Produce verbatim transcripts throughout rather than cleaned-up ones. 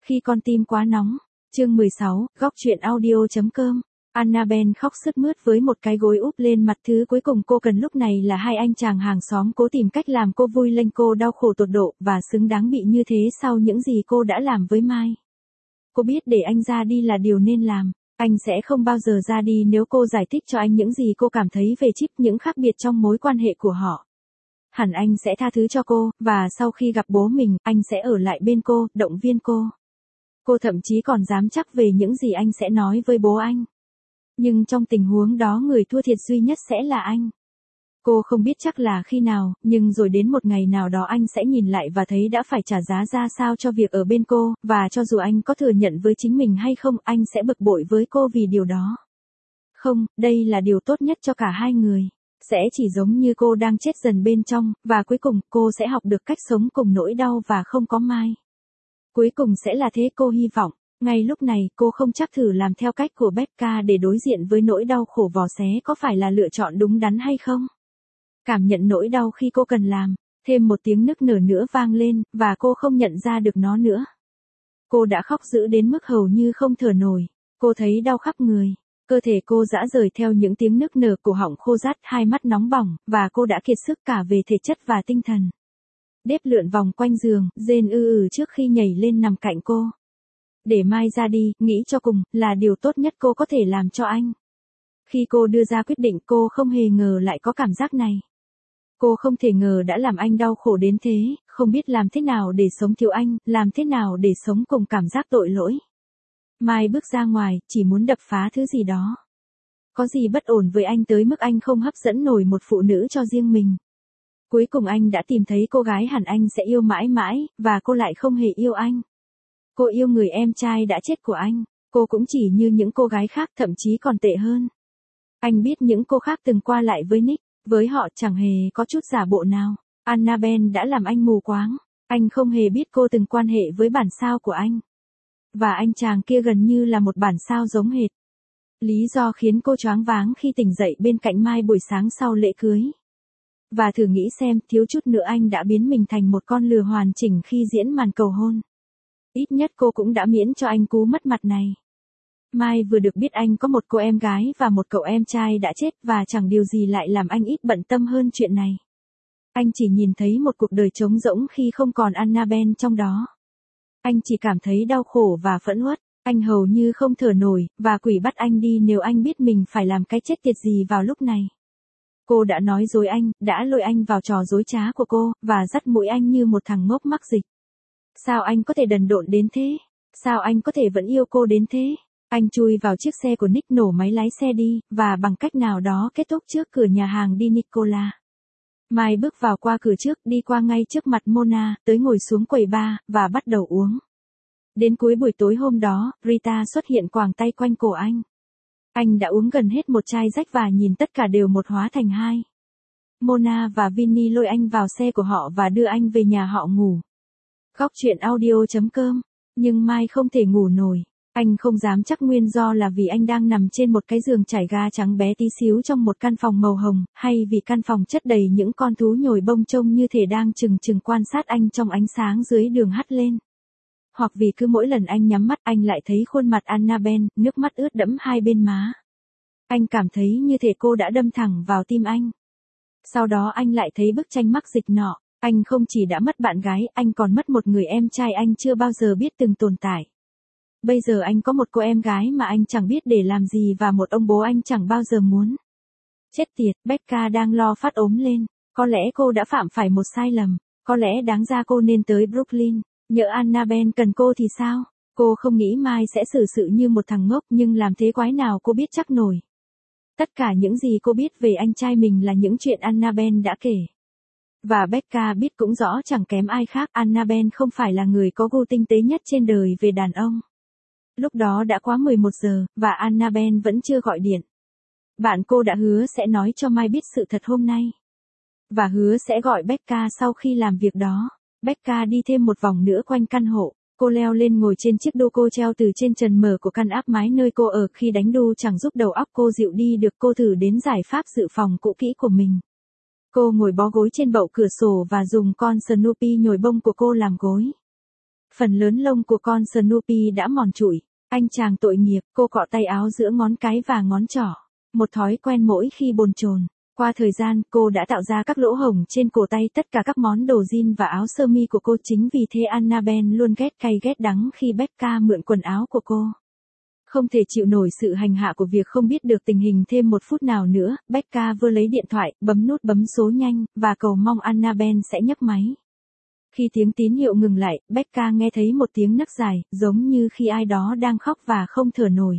Khi con tim quá nóng. Chương mười sáu, góc truyện audio.com. Annabelle khóc sướt mướt với một cái gối úp lên mặt. Thứ cuối cùng cô cần lúc này là hai anh chàng hàng xóm cố tìm cách làm cô vui lên. Cô đau khổ tột độ và xứng đáng bị như thế sau những gì cô đã làm với Mai. Cô biết để anh ra đi là điều nên làm. Anh sẽ không bao giờ ra đi nếu cô giải thích cho anh những gì cô cảm thấy về Chip, những khác biệt trong mối quan hệ của họ. Hẳn anh sẽ tha thứ cho cô, và sau khi gặp bố mình, anh sẽ ở lại bên cô, động viên cô. Cô thậm chí còn dám chắc về những gì anh sẽ nói với bố anh. Nhưng trong tình huống đó người thua thiệt duy nhất sẽ là anh. Cô không biết chắc là khi nào, nhưng rồi đến một ngày nào đó anh sẽ nhìn lại và thấy đã phải trả giá ra sao cho việc ở bên cô, và cho dù anh có thừa nhận với chính mình hay không, anh sẽ bực bội với cô vì điều đó. Không, đây là điều tốt nhất cho cả hai người. Sẽ chỉ giống như cô đang chết dần bên trong, và cuối cùng cô sẽ học được cách sống cùng nỗi đau và không có Mai. Cuối cùng sẽ là thế, cô hy vọng. Ngay lúc này cô không chắc thử làm theo cách của Becca để đối diện với nỗi đau khổ vò xé có phải là lựa chọn đúng đắn hay không. Cảm nhận nỗi đau khi cô cần làm. Thêm một tiếng nức nở nữa vang lên, và cô không nhận ra được nó nữa. Cô đã khóc dữ đến mức hầu như không thở nổi. Cô thấy đau khắp người. Cơ thể cô rã rời theo những tiếng nức nở, cổ họng khô rát, hai mắt nóng bỏng, và cô đã kiệt sức cả về thể chất và tinh thần. Đếp lượn vòng quanh giường, rên ư ử trước khi nhảy lên nằm cạnh cô. Để Mai ra đi, nghĩ cho cùng, là điều tốt nhất cô có thể làm cho anh. Khi cô đưa ra quyết định, cô không hề ngờ lại có cảm giác này. Cô không thể ngờ đã làm anh đau khổ đến thế, không biết làm thế nào để sống thiếu anh, làm thế nào để sống cùng cảm giác tội lỗi. Mai bước ra ngoài, chỉ muốn đập phá thứ gì đó. Có gì bất ổn với anh tới mức anh không hấp dẫn nổi một phụ nữ cho riêng mình. Cuối cùng anh đã tìm thấy cô gái hẳn anh sẽ yêu mãi mãi, và cô lại không hề yêu anh. Cô yêu người em trai đã chết của anh. Cô cũng chỉ như những cô gái khác, thậm chí còn tệ hơn. Anh biết những cô khác từng qua lại với Nick, với họ chẳng hề có chút giả bộ nào. Annabelle đã làm anh mù quáng. Anh không hề biết cô từng quan hệ với bản sao của anh. Và anh chàng kia gần như là một bản sao giống hệt. Lý do khiến cô choáng váng khi tỉnh dậy bên cạnh Mai buổi sáng sau lễ cưới. Và thử nghĩ xem, thiếu chút nữa anh đã biến mình thành một con lừa hoàn chỉnh khi diễn màn cầu hôn. Ít nhất cô cũng đã miễn cho anh cú mất mặt này. Mai vừa được biết anh có một cô em gái và một cậu em trai đã chết, và chẳng điều gì lại làm anh ít bận tâm hơn chuyện này. Anh chỉ nhìn thấy một cuộc đời trống rỗng khi không còn Annabelle trong đó. Anh chỉ cảm thấy đau khổ và phẫn uất. Anh hầu như không thở nổi, và quỷ bắt anh đi nếu anh biết mình phải làm cái chết tiệt gì vào lúc này. Cô đã nói dối anh, đã lôi anh vào trò dối trá của cô, và dắt mũi anh như một thằng ngốc mắc dịch. Sao anh có thể đần độn đến thế? Sao anh có thể vẫn yêu cô đến thế? Anh chui vào chiếc xe của Nick, nổ máy lái xe đi, và bằng cách nào đó kết thúc trước cửa nhà hàng Di Nicola. Mai bước vào qua cửa trước, đi qua ngay trước mặt Mona, tới ngồi xuống quầy bar, và bắt đầu uống. Đến cuối buổi tối hôm đó, Rita xuất hiện quàng tay quanh cổ anh. Anh đã uống gần hết một chai rách và nhìn tất cả đều một hóa thành hai. Mona và Vinny lôi anh vào xe của họ và đưa anh về nhà họ ngủ. Góc truyện audio.com. Nhưng Mai không thể ngủ nổi. Anh không dám chắc nguyên do là vì anh đang nằm trên một cái giường trải ga trắng bé tí xíu trong một căn phòng màu hồng, hay vì căn phòng chất đầy những con thú nhồi bông trông như thể đang chừng chừng quan sát anh trong ánh sáng dưới đường hắt lên. Hoặc vì cứ mỗi lần anh nhắm mắt anh lại thấy khuôn mặt Annabelle, nước mắt ướt đẫm hai bên má. Anh cảm thấy như thể cô đã đâm thẳng vào tim anh. Sau đó anh lại thấy bức tranh mắc dịch nọ. Anh không chỉ đã mất bạn gái, anh còn mất một người em trai anh chưa bao giờ biết từng tồn tại. Bây giờ anh có một cô em gái mà anh chẳng biết để làm gì và một ông bố anh chẳng bao giờ muốn. Chết tiệt, Becca đang lo phát ốm lên. Có lẽ cô đã phạm phải một sai lầm. Có lẽ đáng ra cô nên tới Brooklyn. Nhỡ Annabelle cần cô thì sao? Cô không nghĩ Mai sẽ xử sự như một thằng ngốc, nhưng làm thế quái nào cô biết chắc nổi. Tất cả những gì cô biết về anh trai mình là những chuyện Annabelle đã kể. Và Becca biết cũng rõ chẳng kém ai khác, Annabelle không phải là người có gu tinh tế nhất trên đời về đàn ông. Lúc đó đã quá mười một giờ, và Annabelle vẫn chưa gọi điện. Bạn cô đã hứa sẽ nói cho Mai biết sự thật hôm nay. Và hứa sẽ gọi Becca sau khi làm việc đó. Becca đi thêm một vòng nữa quanh căn hộ. Cô leo lên ngồi trên chiếc đu cô treo từ trên trần mở của căn áp mái nơi cô ở. Khi đánh đu chẳng giúp đầu óc cô dịu đi được, cô thử đến giải pháp dự phòng cũ kỹ của mình. Cô ngồi bó gối trên bậu cửa sổ và dùng con Snoopy nhồi bông của cô làm gối. Phần lớn lông của con Snoopy đã mòn trụi. Anh chàng tội nghiệp, cô cọ tay áo giữa ngón cái và ngón trỏ. Một thói quen mỗi khi bồn chồn. Qua thời gian, cô đã tạo ra các lỗ hổng trên cổ tay tất cả các món đồ jean và áo sơ mi của cô. Chính vì thế Annabelle luôn ghét cay ghét đắng khi Becca mượn quần áo của cô. Không thể chịu nổi sự hành hạ của việc không biết được tình hình thêm một phút nào nữa, Becca vừa lấy điện thoại, bấm nút bấm số nhanh, và cầu mong Annabelle sẽ nhấc máy. Khi tiếng tín hiệu ngừng lại, Becca nghe thấy một tiếng nấc dài, giống như khi ai đó đang khóc và không thở nổi.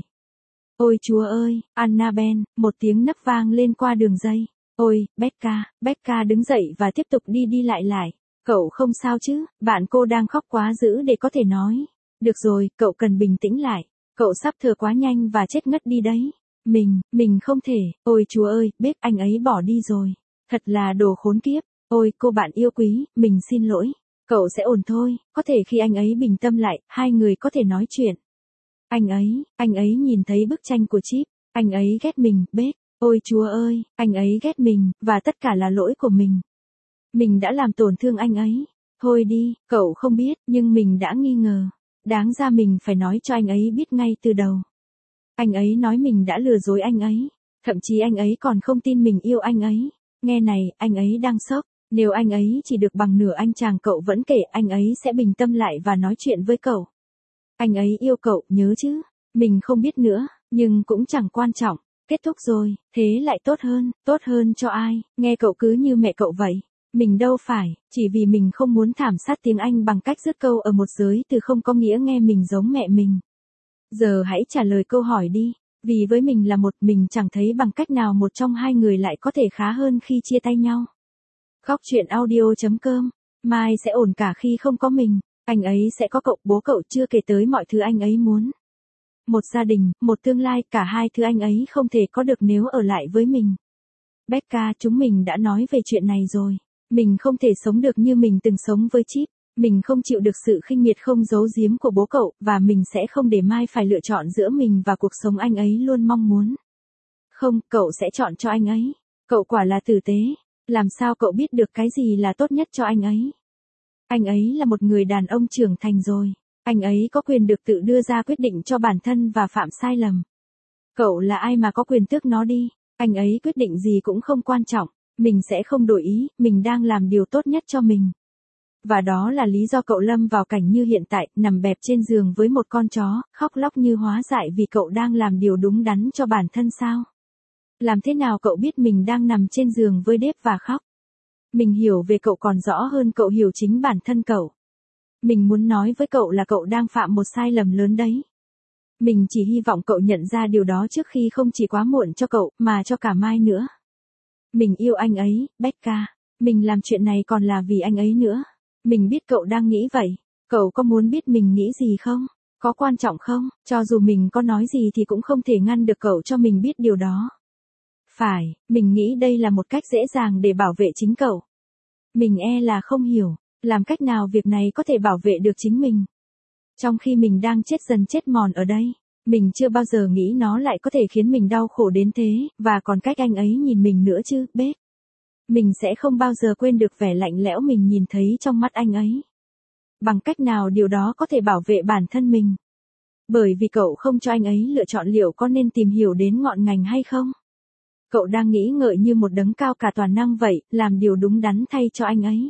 Ôi Chúa ơi, Annabelle, một tiếng nấc vang lên qua đường dây. Ôi, Becca, Becca đứng dậy và tiếp tục đi đi lại lại. Cậu không sao chứ, bạn cô đang khóc quá dữ để có thể nói. Được rồi, cậu cần bình tĩnh lại. Cậu sắp thở quá nhanh và chết ngất đi đấy. Mình, mình không thể, ôi Chúa ơi, bếp anh ấy bỏ đi rồi. Thật là đồ khốn kiếp. Ôi, cô bạn yêu quý, mình xin lỗi. Cậu sẽ ổn thôi, có thể khi anh ấy bình tâm lại, hai người có thể nói chuyện. Anh ấy, anh ấy nhìn thấy bức tranh của Chip, anh ấy ghét mình, bếp. Ôi Chúa ơi, anh ấy ghét mình, và tất cả là lỗi của mình. Mình đã làm tổn thương anh ấy. Thôi đi, cậu không biết, nhưng mình đã nghi ngờ. Đáng ra mình phải nói cho anh ấy biết ngay từ đầu. Anh ấy nói mình đã lừa dối anh ấy. Thậm chí anh ấy còn không tin mình yêu anh ấy. Nghe này, anh ấy đang sốc. Nếu anh ấy chỉ được bằng nửa anh chàng cậu vẫn kể, anh ấy sẽ bình tâm lại và nói chuyện với cậu. Anh ấy yêu cậu, nhớ chứ. Mình không biết nữa, nhưng cũng chẳng quan trọng. Kết thúc rồi, thế lại tốt hơn, tốt hơn cho ai, nghe cậu cứ như mẹ cậu vậy. Mình đâu phải, chỉ vì mình không muốn thảm sát tiếng Anh bằng cách dứt câu ở một giới từ không có nghĩa nghe mình giống mẹ mình. Giờ hãy trả lời câu hỏi đi, vì với mình là một, mình chẳng thấy bằng cách nào một trong hai người lại có thể khá hơn khi chia tay nhau. Góc truyện audio chấm com, Mai sẽ ổn cả khi không có mình, anh ấy sẽ có cậu, bố cậu, chưa kể tới mọi thứ anh ấy muốn. Một gia đình, một tương lai, cả hai thứ anh ấy không thể có được nếu ở lại với mình. Becca, chúng mình đã nói về chuyện này rồi. Mình không thể sống được như mình từng sống với Chip. Mình không chịu được sự khinh miệt không giấu giếm của bố cậu, và mình sẽ không để Mai phải lựa chọn giữa mình và cuộc sống anh ấy luôn mong muốn. Không, cậu sẽ chọn cho anh ấy. Cậu quả là tử tế. Làm sao cậu biết được cái gì là tốt nhất cho anh ấy? Anh ấy là một người đàn ông trưởng thành rồi. Anh ấy có quyền được tự đưa ra quyết định cho bản thân và phạm sai lầm. Cậu là ai mà có quyền tước nó đi? Anh ấy quyết định gì cũng không quan trọng. Mình sẽ không đổi ý, mình đang làm điều tốt nhất cho mình. Và đó là lý do cậu lâm vào cảnh như hiện tại, nằm bẹp trên giường với một con chó, khóc lóc như hóa dại vì cậu đang làm điều đúng đắn cho bản thân sao? Làm thế nào cậu biết mình đang nằm trên giường với Dave và khóc? Mình hiểu về cậu còn rõ hơn cậu hiểu chính bản thân cậu. Mình muốn nói với cậu là cậu đang phạm một sai lầm lớn đấy. Mình chỉ hy vọng cậu nhận ra điều đó trước khi không chỉ quá muộn cho cậu, mà cho cả Mai nữa. Mình yêu anh ấy, Becca. Mình làm chuyện này còn là vì anh ấy nữa. Mình biết cậu đang nghĩ vậy. Cậu có muốn biết mình nghĩ gì không? Có quan trọng không? Cho dù mình có nói gì thì cũng không thể ngăn được cậu cho mình biết điều đó. Phải, mình nghĩ đây là một cách dễ dàng để bảo vệ chính cậu. Mình e là không hiểu, làm cách nào việc này có thể bảo vệ được chính mình. Trong khi mình đang chết dần chết mòn ở đây, mình chưa bao giờ nghĩ nó lại có thể khiến mình đau khổ đến thế, và còn cách anh ấy nhìn mình nữa chứ, bếp. Mình sẽ không bao giờ quên được vẻ lạnh lẽo mình nhìn thấy trong mắt anh ấy. Bằng cách nào điều đó có thể bảo vệ bản thân mình? Bởi vì cậu không cho anh ấy lựa chọn liệu có nên tìm hiểu đến ngọn ngành hay không. Cậu đang nghĩ ngợi như một đấng cao cả toàn năng vậy, làm điều đúng đắn thay cho anh ấy.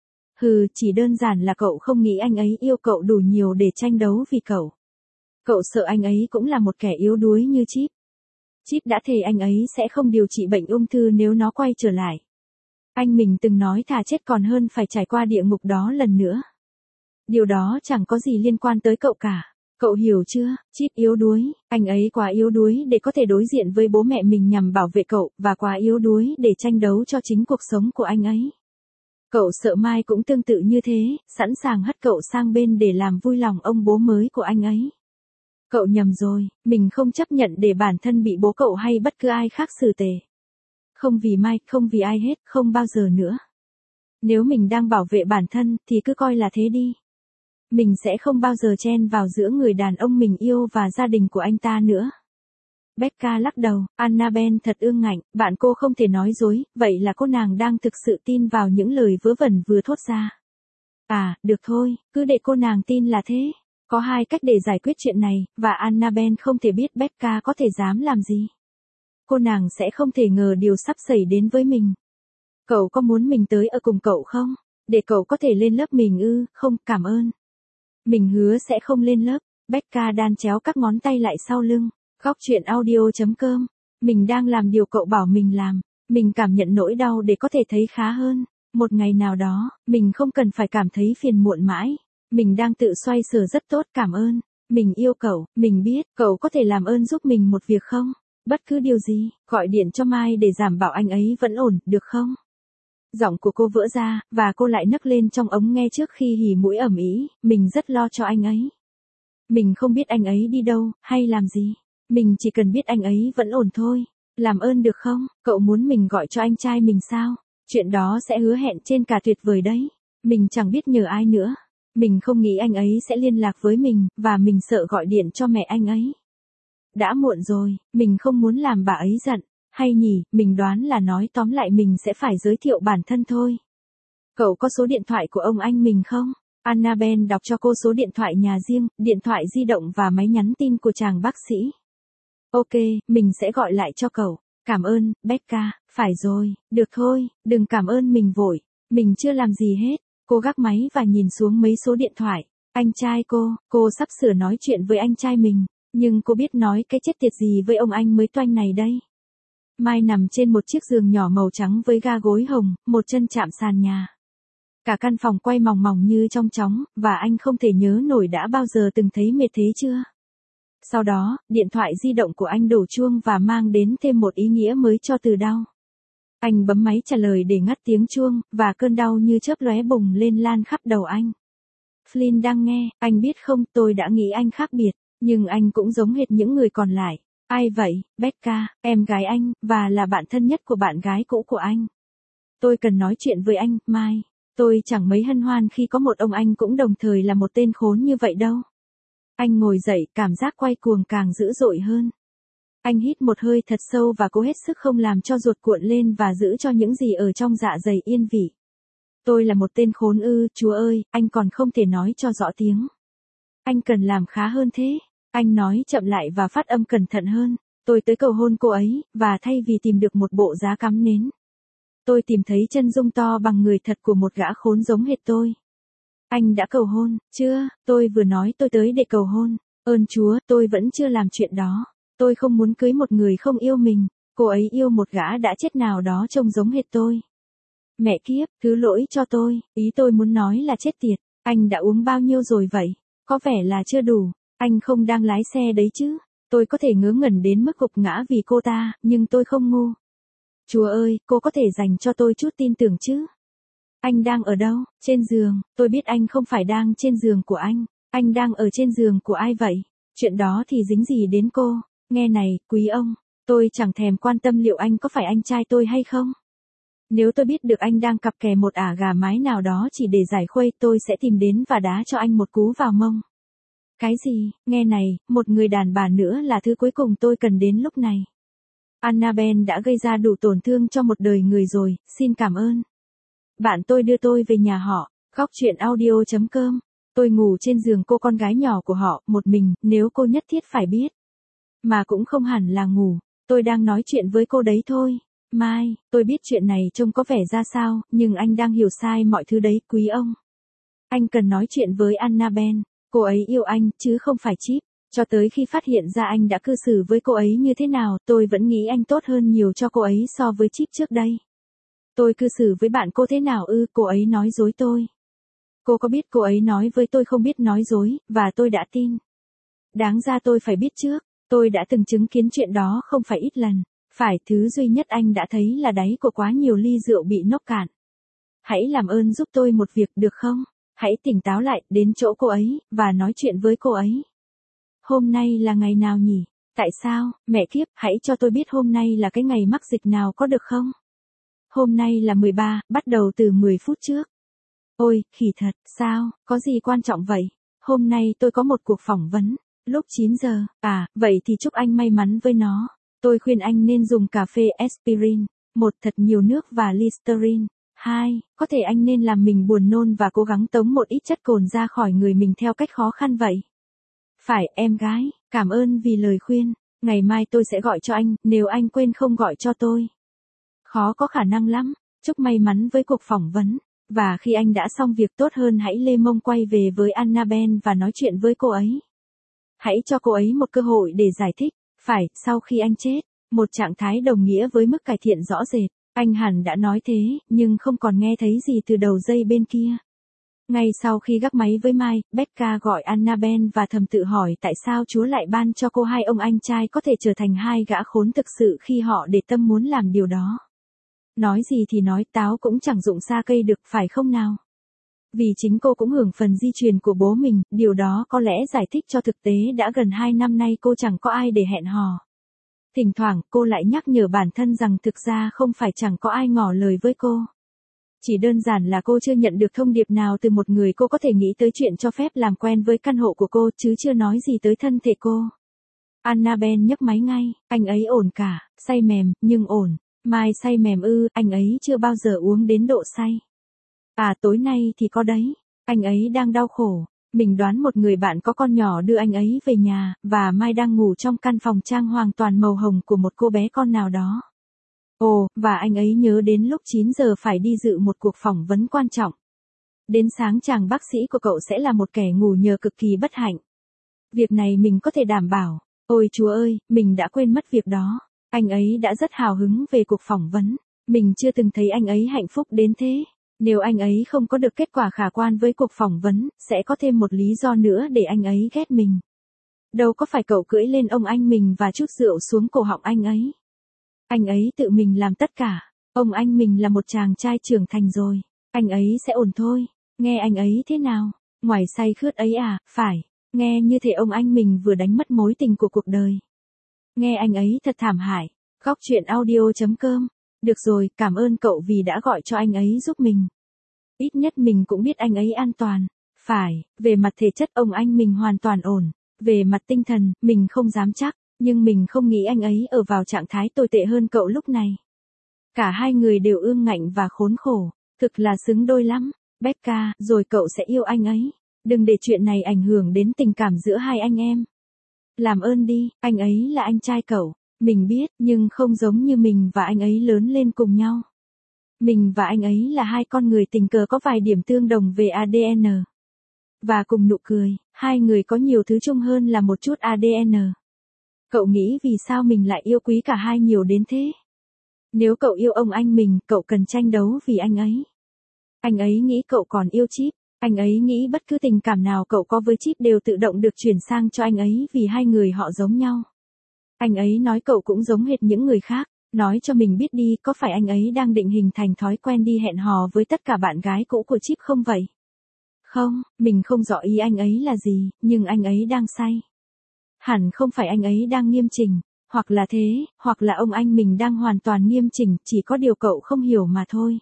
Hừ, chỉ đơn giản là cậu không nghĩ anh ấy yêu cậu đủ nhiều để tranh đấu vì cậu. Cậu sợ anh ấy cũng là một kẻ yếu đuối như Chip. Chip đã thề anh ấy sẽ không điều trị bệnh ung thư nếu nó quay trở lại. Anh mình từng nói thà chết còn hơn phải trải qua địa ngục đó lần nữa. Điều đó chẳng có gì liên quan tới cậu cả. Cậu hiểu chưa, Chip yếu đuối, anh ấy quá yếu đuối để có thể đối diện với bố mẹ mình nhằm bảo vệ cậu, và quá yếu đuối để tranh đấu cho chính cuộc sống của anh ấy. Cậu sợ Mai cũng tương tự như thế, sẵn sàng hất cậu sang bên để làm vui lòng ông bố mới của anh ấy. Cậu nhầm rồi, mình không chấp nhận để bản thân bị bố cậu hay bất cứ ai khác xử tệ. Không vì Mai, không vì ai hết, không bao giờ nữa. Nếu mình đang bảo vệ bản thân, thì cứ coi là thế đi. Mình sẽ không bao giờ chen vào giữa người đàn ông mình yêu và gia đình của anh ta nữa. Becca lắc đầu, Annabelle thật ương ngạnh, bạn cô không thể nói dối, vậy là cô nàng đang thực sự tin vào những lời vớ vẩn vừa thốt ra. À, được thôi, cứ để cô nàng tin là thế. Có hai cách để giải quyết chuyện này, và Annabelle không thể biết Becca có thể dám làm gì. Cô nàng sẽ không thể ngờ điều sắp xảy đến với mình. Cậu có muốn mình tới ở cùng cậu không? Để cậu có thể lên lớp mình ư? Không, cảm ơn. Mình hứa sẽ không lên lớp. Becca đan chéo các ngón tay lại sau lưng. Góc chuyện audio chấm com. Mình đang làm điều cậu bảo mình làm. Mình cảm nhận nỗi đau để có thể thấy khá hơn. Một ngày nào đó, mình không cần phải cảm thấy phiền muộn mãi. Mình đang tự xoay sở rất tốt, cảm ơn. Mình yêu cậu, mình biết, cậu có thể làm ơn giúp mình một việc không? Bất cứ điều gì, gọi điện cho Mai để đảm bảo anh ấy vẫn ổn, được không? Giọng của cô vỡ ra, và cô lại nấc lên trong ống nghe trước khi hì mũi ẩm ý, mình rất lo cho anh ấy. Mình không biết anh ấy đi đâu, hay làm gì. Mình chỉ cần biết anh ấy vẫn ổn thôi. Làm ơn được không, cậu muốn mình gọi cho anh trai mình sao? Chuyện đó sẽ hứa hẹn trên cả tuyệt vời đấy. Mình chẳng biết nhờ ai nữa. Mình không nghĩ anh ấy sẽ liên lạc với mình, và mình sợ gọi điện cho mẹ anh ấy. Đã muộn rồi, mình không muốn làm bà ấy giận. Hay nhỉ, mình đoán là nói tóm lại mình sẽ phải giới thiệu bản thân thôi. Cậu có số điện thoại của ông anh mình không? Annabelle đọc cho cô số điện thoại nhà riêng, điện thoại di động và máy nhắn tin của chàng bác sĩ. Ok, mình sẽ gọi lại cho cậu. Cảm ơn, Becca. Phải rồi, được thôi, đừng cảm ơn mình vội. Mình chưa làm gì hết. Cô gác máy và nhìn xuống mấy số điện thoại. Anh trai cô, cô sắp sửa nói chuyện với anh trai mình. Nhưng cô biết nói cái chết tiệt gì với ông anh mới toanh này đây. Mai nằm trên một chiếc giường nhỏ màu trắng với ga gối hồng, một chân chạm sàn nhà. Cả căn phòng quay mòng mòng như trong chóng, và anh không thể nhớ nổi đã bao giờ từng thấy mệt thế chưa. Sau đó, điện thoại di động của anh đổ chuông và mang đến thêm một ý nghĩa mới cho từ đau. Anh bấm máy trả lời để ngắt tiếng chuông, và cơn đau như chớp lóe bùng lên lan khắp đầu anh. Flynn đang nghe, anh biết không, tôi đã nghĩ anh khác biệt, nhưng anh cũng giống hệt những người còn lại. Ai vậy? Becca, em gái anh, và là bạn thân nhất của bạn gái cũ của anh. Tôi cần nói chuyện với anh, Mai. Tôi chẳng mấy hân hoan khi có một ông anh cũng đồng thời là một tên khốn như vậy đâu. Anh ngồi dậy, cảm giác quay cuồng càng dữ dội hơn. Anh hít một hơi thật sâu và cố hết sức không làm cho ruột cuộn lên và giữ cho những gì ở trong dạ dày yên vị. Tôi là một tên khốn ư, Chúa ơi, anh còn không thể nói cho rõ tiếng. Anh cần làm khá hơn thế. Anh nói chậm lại và phát âm cẩn thận hơn. Tôi tới cầu hôn cô ấy, và thay vì tìm được một bộ giá cắm nến, tôi tìm thấy chân dung to bằng người thật của một gã khốn giống hệt tôi. Anh đã cầu hôn, chưa? Tôi vừa nói tôi tới để cầu hôn. Ơn Chúa, tôi vẫn chưa làm chuyện đó. Tôi không muốn cưới một người không yêu mình. Cô ấy yêu một gã đã chết nào đó trông giống hệt tôi. Mẹ kiếp, thứ lỗi cho tôi, ý tôi muốn nói là chết tiệt. Anh đã uống bao nhiêu rồi vậy? Có vẻ là chưa đủ. Anh không đang lái xe đấy chứ? Tôi có thể ngớ ngẩn đến mức gục ngã vì cô ta, nhưng tôi không ngu. Chúa ơi, cô có thể dành cho tôi chút tin tưởng chứ? Anh đang ở đâu? Trên giường. Tôi biết anh không phải đang trên giường của anh. Anh đang ở trên giường của ai vậy? Chuyện đó thì dính gì đến cô? Nghe này, quý ông. Tôi chẳng thèm quan tâm liệu anh có phải anh trai tôi hay không. Nếu tôi biết được anh đang cặp kè một ả gà mái nào đó chỉ để giải khuây, tôi sẽ tìm đến và đá cho anh một cú vào mông. Cái gì? Nghe này, một người đàn bà nữa là thứ cuối cùng tôi cần đến lúc này. Annabelle đã gây ra đủ tổn thương cho một đời người rồi, xin cảm ơn. Bạn tôi đưa tôi về nhà họ, góc chuyện audio chấm com. Tôi ngủ trên giường cô con gái nhỏ của họ, một mình, nếu cô nhất thiết phải biết. Mà cũng không hẳn là ngủ, tôi đang nói chuyện với cô đấy thôi. Mai, tôi biết chuyện này trông có vẻ ra sao, nhưng anh đang hiểu sai mọi thứ đấy, quý ông. Anh cần nói chuyện với Annabelle, cô ấy yêu anh, chứ không phải Chip. Cho tới khi phát hiện ra anh đã cư xử với cô ấy như thế nào, tôi vẫn nghĩ anh tốt hơn nhiều cho cô ấy so với Chip trước đây. Tôi cư xử với bạn cô thế nào ư, cô ấy nói dối tôi. Cô có biết cô ấy nói với tôi không biết nói dối, và tôi đã tin. Đáng ra tôi phải biết trước, tôi đã từng chứng kiến chuyện đó không phải ít lần. Phải, thứ duy nhất anh đã thấy là đáy của quá nhiều ly rượu bị nốc cạn. Hãy làm ơn giúp tôi một việc được không? Hãy tỉnh táo lại, đến chỗ cô ấy, và nói chuyện với cô ấy. Hôm nay là ngày nào nhỉ? Tại sao, mẹ kiếp, hãy cho tôi biết hôm nay là cái ngày mắc dịch nào có được không? Hôm nay là mười ba, bắt đầu từ mười phút trước. Ôi, khỉ thật, sao, có gì quan trọng vậy? Hôm nay tôi có một cuộc phỏng vấn, lúc chín giờ, à, vậy thì chúc anh may mắn với nó. Tôi khuyên anh nên dùng cà phê aspirin, một thật nhiều nước và Listerine. Hai, có thể anh nên làm mình buồn nôn và cố gắng tống một ít chất cồn ra khỏi người mình theo cách khó khăn vậy. Phải, em gái, cảm ơn vì lời khuyên. Ngày mai tôi sẽ gọi cho anh, nếu anh quên không gọi cho tôi. Khó có khả năng lắm, chúc may mắn với cuộc phỏng vấn. Và khi anh đã xong việc tốt hơn hãy lê mông quay về với Annabelle và nói chuyện với cô ấy. Hãy cho cô ấy một cơ hội để giải thích. Phải, sau khi anh chết, một trạng thái đồng nghĩa với mức cải thiện rõ rệt. Anh hẳn đã nói thế, nhưng không còn nghe thấy gì từ đầu dây bên kia. Ngay sau khi gác máy với Mai, Becca gọi Annabelle và thầm tự hỏi tại sao Chúa lại ban cho cô hai ông anh trai có thể trở thành hai gã khốn thực sự khi họ để tâm muốn làm điều đó. Nói gì thì nói, táo cũng chẳng dụng xa cây được, phải không nào? Vì chính cô cũng hưởng phần di truyền của bố mình, điều đó có lẽ giải thích cho thực tế đã gần hai năm nay cô chẳng có ai để hẹn hò. Thỉnh thoảng, cô lại nhắc nhở bản thân rằng thực ra không phải chẳng có ai ngỏ lời với cô. Chỉ đơn giản là cô chưa nhận được thông điệp nào từ một người cô có thể nghĩ tới chuyện cho phép làm quen với căn hộ của cô, chứ chưa nói gì tới thân thể cô. Annabelle nhấc máy ngay, anh ấy ổn cả, say mềm, nhưng ổn. Mai say mềm ư, anh ấy chưa bao giờ uống đến độ say. À tối nay thì có đấy, anh ấy đang đau khổ. Mình đoán một người bạn có con nhỏ đưa anh ấy về nhà, và Mai đang ngủ trong căn phòng trang hoàng toàn màu hồng của một cô bé con nào đó. Ồ, và anh ấy nhớ đến lúc chín giờ phải đi dự một cuộc phỏng vấn quan trọng. Đến sáng chàng bác sĩ của cậu sẽ là một kẻ ngủ nhờ cực kỳ bất hạnh. Việc này mình có thể đảm bảo. Ôi Chúa ơi, mình đã quên mất việc đó. Anh ấy đã rất hào hứng về cuộc phỏng vấn. Mình chưa từng thấy anh ấy hạnh phúc đến thế. Nếu anh ấy không có được kết quả khả quan với cuộc phỏng vấn, sẽ có thêm một lý do nữa để anh ấy ghét mình. Đâu có phải cậu cưỡi lên ông anh mình và trút rượu xuống cổ họng anh ấy. Anh ấy tự mình làm tất cả. Ông anh mình là một chàng trai trưởng thành rồi. Anh ấy sẽ ổn thôi. Nghe anh ấy thế nào? Ngoài say khướt ấy à, phải. Nghe như thể ông anh mình vừa đánh mất mối tình của cuộc đời. Nghe anh ấy thật thảm hại. Góc chuyện audio chấm com. Được rồi, cảm ơn cậu vì đã gọi cho anh ấy giúp mình. Ít nhất mình cũng biết anh ấy an toàn. Phải, về mặt thể chất ông anh mình hoàn toàn ổn. Về mặt tinh thần, mình không dám chắc. Nhưng mình không nghĩ anh ấy ở vào trạng thái tồi tệ hơn cậu lúc này. Cả hai người đều ương ngạnh và khốn khổ. Thực là xứng đôi lắm. Becca, rồi cậu sẽ yêu anh ấy. Đừng để chuyện này ảnh hưởng đến tình cảm giữa hai anh em. Làm ơn đi, anh ấy là anh trai cậu. Mình biết, nhưng không giống như mình và anh ấy lớn lên cùng nhau. Mình và anh ấy là hai con người tình cờ có vài điểm tương đồng về a đê en. Và cùng nụ cười, hai người có nhiều thứ chung hơn là một chút a đê en. Cậu nghĩ vì sao mình lại yêu quý cả hai nhiều đến thế? Nếu cậu yêu ông anh mình, cậu cần tranh đấu vì anh ấy. Anh ấy nghĩ cậu còn yêu Chip. Anh ấy nghĩ bất cứ tình cảm nào cậu có với Chip đều tự động được chuyển sang cho anh ấy vì hai người họ giống nhau. Anh ấy nói cậu cũng giống hệt những người khác. Nói cho mình biết đi, có phải anh ấy đang định hình thành thói quen đi hẹn hò với tất cả bạn gái cũ của Chip không vậy? Không, mình không rõ ý anh ấy là gì, nhưng anh ấy đang say. Hẳn không phải anh ấy đang nghiêm chỉnh, hoặc là thế, hoặc là ông anh mình đang hoàn toàn nghiêm chỉnh, chỉ có điều cậu không hiểu mà thôi.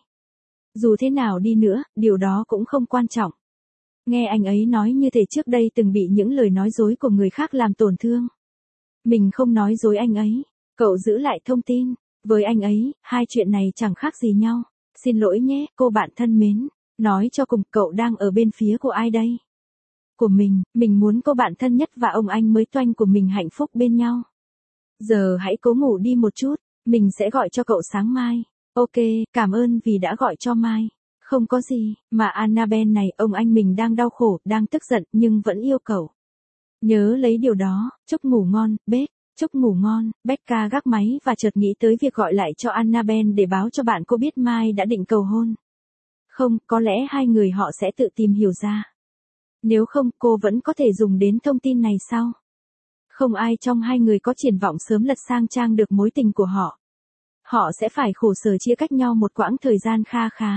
Dù thế nào đi nữa, điều đó cũng không quan trọng. Nghe anh ấy nói như thể trước đây từng bị những lời nói dối của người khác làm tổn thương. Mình không nói dối anh ấy, cậu giữ lại thông tin. Với anh ấy, hai chuyện này chẳng khác gì nhau. Xin lỗi nhé, cô bạn thân mến. Nói cho cùng, cậu đang ở bên phía của ai đây? Của mình, mình muốn cô bạn thân nhất và ông anh mới toanh của mình hạnh phúc bên nhau. Giờ hãy cố ngủ đi một chút, mình sẽ gọi cho cậu sáng mai. Ok, cảm ơn vì đã gọi cho Mai. Không có gì, mà Annabelle này, ông anh mình đang đau khổ, đang tức giận, nhưng vẫn yêu cậu. Nhớ lấy điều đó, chúc ngủ ngon, Beck. Chúc ngủ ngon, Becca gác máy và chợt nghĩ tới việc gọi lại cho Annabelle để báo cho bạn cô biết Mai đã định cầu hôn. Không, có lẽ hai người họ sẽ tự tìm hiểu ra. Nếu không, cô vẫn có thể dùng đến thông tin này sau. Không ai trong hai người có triển vọng sớm lật sang trang được mối tình của họ. Họ sẽ phải khổ sở chia cách nhau một quãng thời gian kha khá.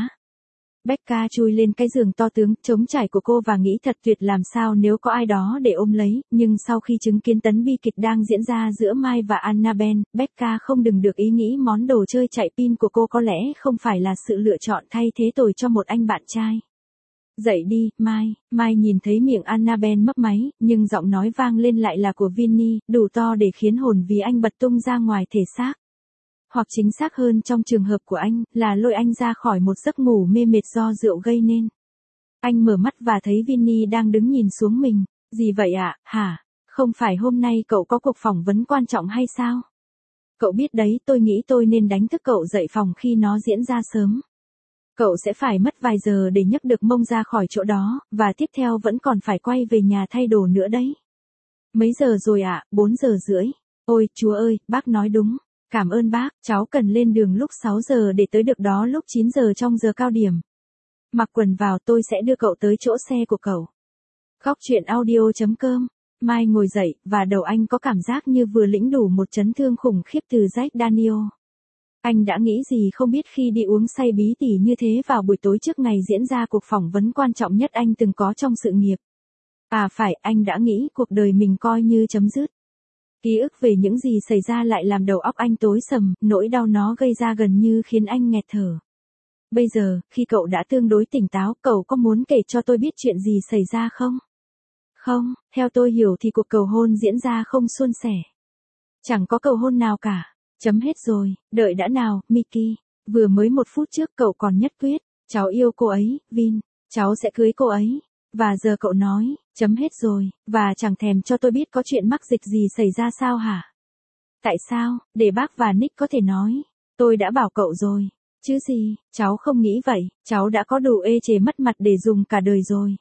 Becca chui lên cái giường to tướng, trống trải của cô và nghĩ thật tuyệt làm sao nếu có ai đó để ôm lấy, nhưng sau khi chứng kiến tấn bi kịch đang diễn ra giữa Mai và Annabelle, Becca không đừng được ý nghĩ món đồ chơi chạy pin của cô có lẽ không phải là sự lựa chọn thay thế tồi cho một anh bạn trai. Dậy đi, Mai. Mai nhìn thấy miệng Annabelle mấp máy, nhưng giọng nói vang lên lại là của Vinny, đủ to để khiến hồn vía anh bật tung ra ngoài thể xác. hoặc chính xác hơn trong trường hợp của anh, là lôi anh ra khỏi một giấc ngủ mê mệt do rượu gây nên. Anh mở mắt và thấy Vinny đang đứng nhìn xuống mình. Gì vậy ạ, à? Hả? Không phải hôm nay cậu có cuộc phỏng vấn quan trọng hay sao? Cậu biết đấy, tôi nghĩ tôi nên đánh thức cậu dậy phòng khi nó diễn ra sớm. Cậu sẽ phải mất vài giờ để nhấc được mông ra khỏi chỗ đó, và tiếp theo vẫn còn phải quay về nhà thay đồ nữa đấy. Mấy giờ rồi ạ? À? bốn giờ rưỡi. Ôi, chúa ơi, bác nói đúng. Cảm ơn bác, cháu cần lên đường lúc sáu giờ để tới được đó lúc chín giờ trong giờ cao điểm. Mặc quần vào, tôi sẽ đưa cậu tới chỗ xe của cậu. Góc chuyện audio chấm com. Mai ngồi dậy, và đầu anh có cảm giác như vừa lĩnh đủ một chấn thương khủng khiếp từ Jack Daniel. Anh đã nghĩ gì không biết khi đi uống say bí tỉ như thế vào buổi tối trước ngày diễn ra cuộc phỏng vấn quan trọng nhất anh từng có trong sự nghiệp. À phải, anh đã nghĩ cuộc đời mình coi như chấm dứt. Ký ức về những gì xảy ra lại làm đầu óc anh tối sầm, nỗi đau nó gây ra gần như khiến anh nghẹt thở. Bây giờ, khi cậu đã tương đối tỉnh táo, cậu có muốn kể cho tôi biết chuyện gì xảy ra không? Không, theo tôi hiểu thì cuộc cầu hôn diễn ra không suôn sẻ. Chẳng có cầu hôn nào cả. Chấm hết rồi, đợi đã nào, Mickey. Vừa mới một phút trước cậu còn nhất quyết. Cháu yêu cô ấy, Vin. Cháu sẽ cưới cô ấy. Và giờ cậu nói, chấm hết rồi, và chẳng thèm cho tôi biết có chuyện mắc dịch gì xảy ra sao hả? Tại sao, để bác và Nick có thể nói. Tôi đã bảo cậu rồi. Chứ gì, cháu không nghĩ vậy, cháu đã có đủ ê chề mất mặt để dùng cả đời rồi.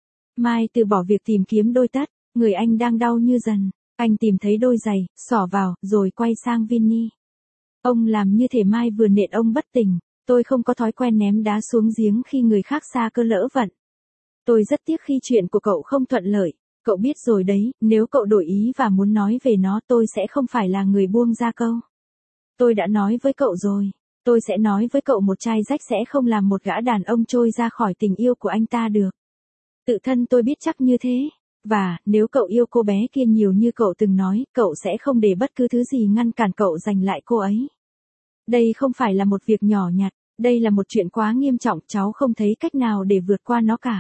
Mai từ bỏ việc tìm kiếm đôi tất, người anh đang đau như dần. Anh tìm thấy đôi giày, xỏ vào, rồi quay sang Vinny. Ông làm như thể Mai vừa nện ông bất tỉnh. Tôi không có thói quen ném đá xuống giếng khi người khác xa cơ lỡ vận. Tôi rất tiếc khi chuyện của cậu không thuận lợi. Cậu biết rồi đấy, nếu cậu đổi ý và muốn nói về nó tôi sẽ không phải là người buông ra câu. Tôi đã nói với cậu rồi. Tôi sẽ nói với cậu một chai rách sẽ không làm một gã đàn ông trôi ra khỏi tình yêu của anh ta được. Tự thân tôi biết chắc như thế. Và, nếu cậu yêu cô bé kia nhiều như cậu từng nói, cậu sẽ không để bất cứ thứ gì ngăn cản cậu giành lại cô ấy. Đây không phải là một việc nhỏ nhặt, đây là một chuyện quá nghiêm trọng, cháu không thấy cách nào để vượt qua nó cả.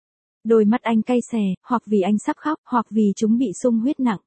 Đôi mắt anh cay xè, hoặc vì anh sắp khóc, hoặc vì chúng bị sung huyết nặng.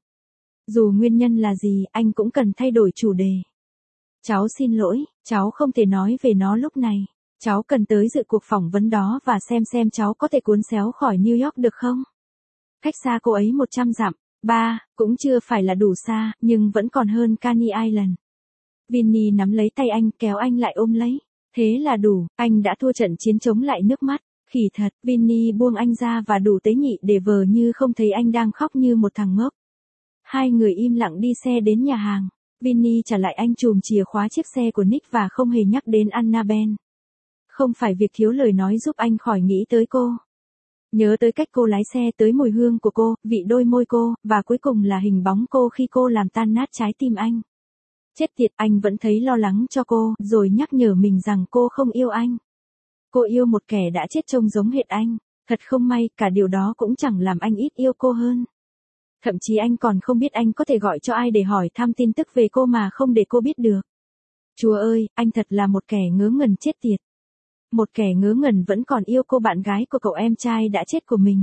Dù nguyên nhân là gì, anh cũng cần thay đổi chủ đề. Cháu xin lỗi, cháu không thể nói về nó lúc này. Cháu cần tới dự cuộc phỏng vấn đó và xem xem cháu có thể cuốn xéo khỏi New York được không? Cách xa cô ấy một trăm dặm, ba, cũng chưa phải là đủ xa, nhưng vẫn còn hơn Coney Island. Vinny nắm lấy tay anh, kéo anh lại ôm lấy. Thế là đủ, anh đã thua trận chiến chống lại nước mắt. Khỉ thật, Vinny buông anh ra và đủ tế nhị để vờ như không thấy anh đang khóc như một thằng ngốc. Hai người im lặng đi xe đến nhà hàng. Vinny trả lại anh chùm chìa khóa chiếc xe của Nick và không hề nhắc đến Annabelle. Không phải việc thiếu lời nói giúp anh khỏi nghĩ tới cô. Nhớ tới cách cô lái xe, tới mùi hương của cô, vị đôi môi cô, và cuối cùng là hình bóng cô khi cô làm tan nát trái tim anh. Chết tiệt, anh vẫn thấy lo lắng cho cô, rồi nhắc nhở mình rằng cô không yêu anh. Cô yêu một kẻ đã chết trông giống hệt anh. Thật không may, cả điều đó cũng chẳng làm anh ít yêu cô hơn. Thậm chí anh còn không biết anh có thể gọi cho ai để hỏi thăm tin tức về cô mà không để cô biết được. Chúa ơi, anh thật là một kẻ ngớ ngẩn chết tiệt. Một kẻ ngớ ngẩn vẫn còn yêu cô bạn gái của cậu em trai đã chết của mình.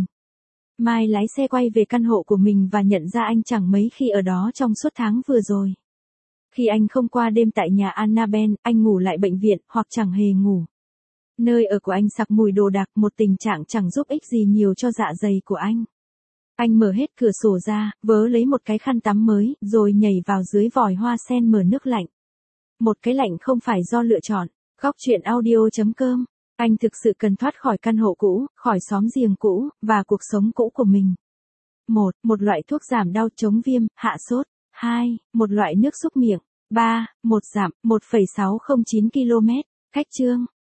Mai lái xe quay về căn hộ của mình và nhận ra anh chẳng mấy khi ở đó trong suốt tháng vừa rồi. Khi anh không qua đêm tại nhà Annabelle, anh ngủ lại bệnh viện, hoặc chẳng hề ngủ. Nơi ở của anh sặc mùi đồ đạc, một tình trạng chẳng giúp ích gì nhiều cho dạ dày của anh. Anh mở hết cửa sổ ra, vớ lấy một cái khăn tắm mới, rồi nhảy vào dưới vòi hoa sen mở nước lạnh. Một cái lạnh không phải do lựa chọn. Góc chuyện audio chấm com. Anh thực sự cần thoát khỏi căn hộ cũ, khỏi xóm giềng cũ, và cuộc sống cũ của mình. một. Một loại thuốc giảm đau chống viêm, hạ sốt. hai. Một loại nước súc miệng. ba. Một dặm, một phẩy sáu không chín ki lô mét. Cách chương.